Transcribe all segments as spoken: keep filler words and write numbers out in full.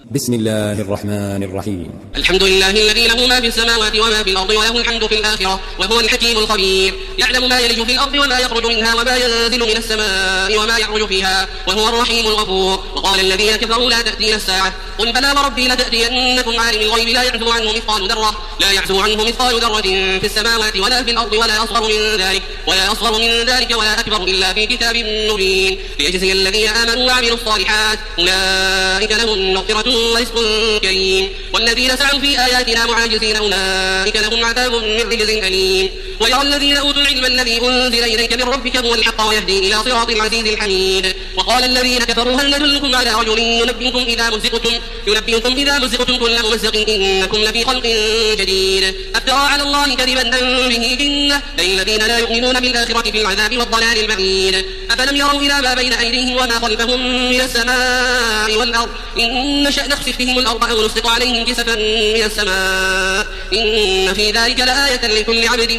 بسم الله الرحمن الرحيم. الحمد لله الذي له ما في السماوات وما في الأرض وله الحمد في الآخرة وهو الحكيم الخبير. يعلم ما يلج في الأرض وما يخرج منها وما ينزل من السماء وما يعرج فيها وهو الرحيم الغفور. وقال الذين كفروا لا تأتينا الساعة قل بلى وربي لتأتينكم عالم الغيب لا يعزب عنه مثقال ذرة لا يعزب عنه مثقال ذرة في السماوات ولا في الأرض ولا أصغر من ذلك ولا أصغر من ذلك ولا أكبر إلا في كتاب مبين ليجزي الذين آمنوا وعملوا الصالحات أولئك لهم مغفرة ورزق كريم. والذين سعوا في آياتنا معاجزين أولئك لهم عذاب من رجز أليم. ويرى الذين أوتوا العلم الذي أنزل إليك من ربك هو الحق ويهدي إلى صراط العزيز الحميد. وقال الذين كفروا هل ندلكم على رجل ينبئكم إذا مزقتم ينبئكم إذا مزقتم كل ممزق إنكم لفي خلق جديد أفترى على الله كذبا أم به جنة بل الذين لا يؤمنون بالآخرة في العذاب والضلال البعيد. أفلم يروا إلى ما بين أيديهم وما خلفهم من السماء والأرض إن نشأ نخسف بهم الأرض أو نسقط عليهم كسفا من السماء إن في ذلك لآية لكل عبد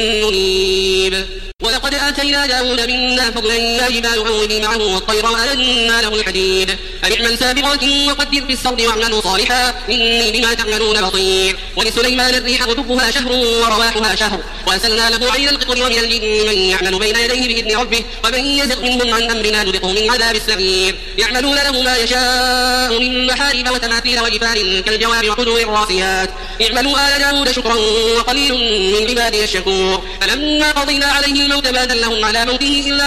منيب. ولقد آتينا داود منا فضلا يا جبال أوبي معه والطير وألنا له الحديد أن اعمل سابغات وقدر في السرد واعملوا صالحا إني بما تعملون بصير. ولسليمان الريح غدوها شهر ورواحها شهر وأسلنا له عين القطر ومن الجن من يعمل بين يديه بإذن ربه ومن يزغ منهم عن أمرنا نذقه من عذاب السعير. يعملون له ما يشاء من محارب وتماثيل وجفان كالجواب وقدور الراسيات اعملوا آل داود شكرا وقليل من عبادي الشكور. فلما قضينا عليه الموت ما دلهم على موته إلا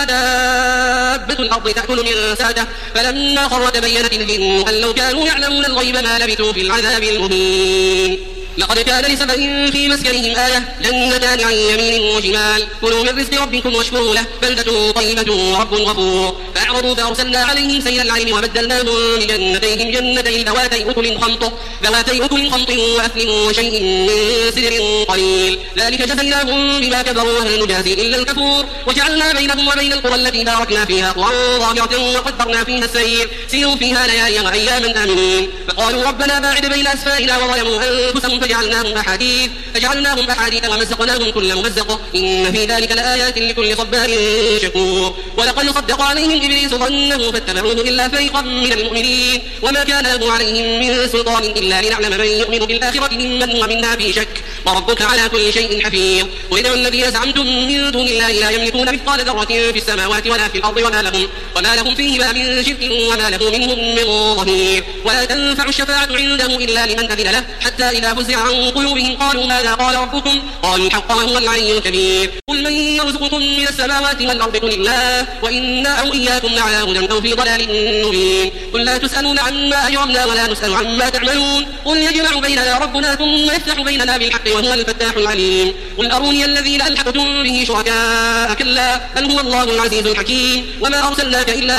دابة الأرض تأكل من ساته فلما خر تبينت الجن أن لو كانوا يعلمون الغيب ما لبثوا في العذاب المهين. لقد كان لسبأ في مسكنهم آية جنتان عن يمين وشمال كلوا من رزق ربكم واشكروا له بلدة طيبة ورب غفور. فأعرضوا فأرسلنا عليهم سيل العلم وبدلناهم بجنتيهم جنتين ذواتي أكل خمط ذواتي أكل خمط وأثل وشيء من سدر قليل ذلك جزيناهم بما كفروا وهل نجازي إلا الكفور. وجعلنا بينهم وبين القرى التي باركنا فيها قرى ظاهرة وقدرنا فيها السير سيروا فيها ليالي وأياما آمنين. فقالوا ربنا باعد بين أسفارنا وظلموا أنفسهم فجعلناهم أحاديث فجعلناهم أحاديث ومزقناهم كل ممزق إن في ذلك لآيات لكل صبار شكور. ولقد صدق عليهم إبليس ظنه فاتبعوه إلا فريقا من المؤمنين وما كان له عليهم من سلطان إلا لنعلم من يؤمن بالآخرة ممن هو منها في شك وربك على كل شيء حفيظ. وإذا الذين زعمتم من دون الله لا يملكون مثقال ذرة في السماوات ولا في الأرض وما لهم وما لهم فيهما من شرك وما له منهم من ظهير. ولا تنفع الشفاعة عنده إلا لمن أذن له حتى إذا فزع عن قلوبهم قالوا ماذا قال ربكم قالوا الحق وهو العلي الكبير. قل من يرزقكم من السماوات والأرض قل الله وإنا أو إياكم لعلى هدى أو في ضلال مبين. قل لا تسألون عما أجرمنا ولا نسأل عما تعملون قل يجمع بيننا ربنا ثم يفتح بيننا بالحق وهو الفتاح العليم. قل أروني الذين ألحقتم به شركاء كلا بل هو الله العزيز الحكيم. وما أرسلناك إلا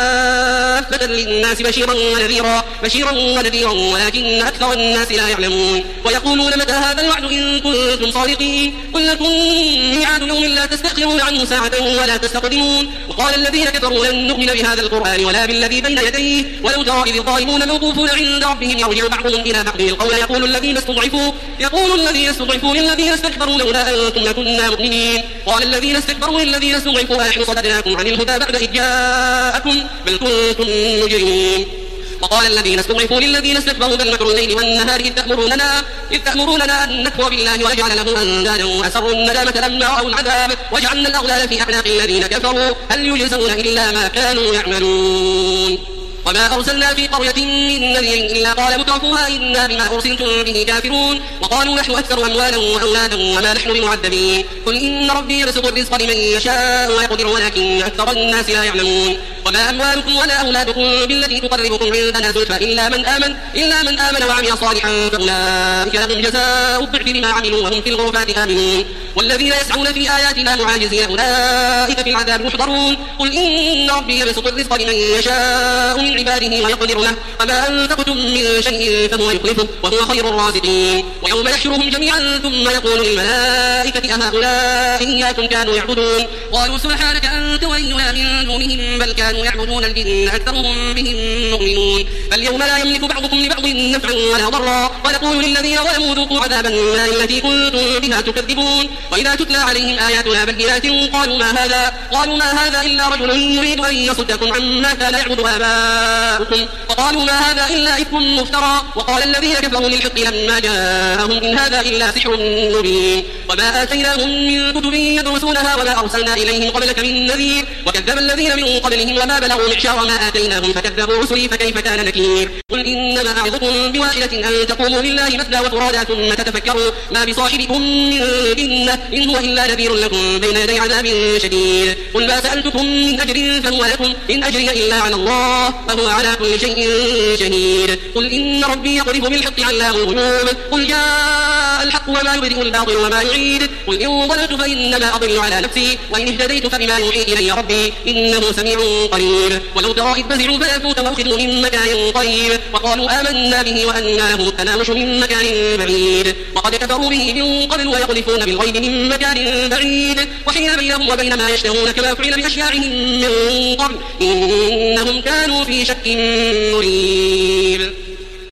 كافة للناس بشيرا ونذيرا بشيرا ونذيرا ولكن أكثر الناس لا يعلمون. ويقولون متى هذا الوعد إن كنتم صادقين قل لكم ميعاد يوم لا تستأخرون عنه ساعة ولا تستقدمون. وقال الذين كفروا لن نؤمن بهذا القرآن ولا بالذي بين يديه ولو ترى إذ الظالمون موقوفون عند ربهم يرجع بعضهم إلى بعض القول يقول الذين استضعفوا يقول الذين استضعفوا للذين استكبروا لولا أنتم لكنا مؤمنين قال الذين استكبروا للذين استضعفوا أنحن صددناكم عن الهدى بعد إذ جاءكم بل كنتم مجرمين. وقال الذين استضعفوا للذين استكبروا بل مكر الليل والنهار إذ تأمروننا إذ تأمروننا أن نكفر بالله ونجعل له أندادا وأسروا الندامة لما رأوا العذاب وجعلنا الأغلال في أعناق الذين كفروا هل يجزون إلا ما كانوا يعملون. وما أرسلنا في قرية من نذير إلا قال مترفوها إنا بما أرسلتم به كافرون وقالوا نحن أكثر أموالا وأولادا وما نحن بمعذبين قل إن ربي يبسط الرزق لمن يشاء ويقدر ولكن أكثر الناس لا يعلمون. وما أموالكم ولا أولادكم بالتي تقربكم عندنا زلفى إلا من آمن إلا من آمن وعمل صالحا فأولئك لهم جزاء الضعف بما عملوا وهم في الغرفات آمنون. والذين يسعون في آياتنا معاجزين أولئك في العذاب محضرون. قل إن ربي يبسط الرزق لمن يشاء من عباده ويقدر له وما أنفقتم من شيء فهو يخلفه وهو خير الرازقين. ويوم يحشرهم جميعا ثم يقول للملائكة أهؤلاء إياكم كانوا يعبدون قالوا سبحانك أنت ولينا من دونهم بل كانوا كانوا يعبدون الجن أكثرهم بهم مؤمنون فاليوم لا يملك بعضكم لبعض نفعا ولا ضرا ونقول للذين ظلموا ذوقوا عذاب النار التي كنتم بها تكذبون وإذا تتلى عليهم آياتنا بينات قالوا ما هذا قالوا ما هذا إلا رجل يريد أن يصدكم عما كان يعبد آباؤكم وقالوا ما هذا إلا إفك مفترى وقال الذين كفروا للحق لما جاءهم إن هذا إلا سحر مبين وما آتيناهم من كتب يدرسونها وما أرسلنا إليهم قبلك من نذير وكذب الذين من قبلهم وما بلغوا معشار ما آتيناهم فكذبوا رسلي فكيف كان نكير قل إنما أعظكم بواحدة أن تقوموا لله مثنى وفرادى ثم تتفكروا ما بصاحبكم من جنة إن هو إلا نذير لكم بين يدي عذاب شديد قل ما سألتكم من أجر فهو لكم إن أجري إلا على الله وهو على كل شيء شهيد قل إن ربي يقذف بالحق علام الغيوب قل جاء الحق وما يبدئ الباطل وما يعيد قل إن ضللت فإنما أضل على نفسي وإن اهتديت فبما يوحي إلي ربي إنه سميع قريب ولو ترى إذ فزعوا فأتوا وأخذوا من مكان قريب وقالوا آمنا به وأنى لهم التناوش من مكان بعيد وقد كفروا به من قبل ويقذفون بالغيب من مكان بعيد وحيل بينهم وبين ما يشتهون كما فعل بأشياعهم من قبل إنهم كانوا في شك مريب.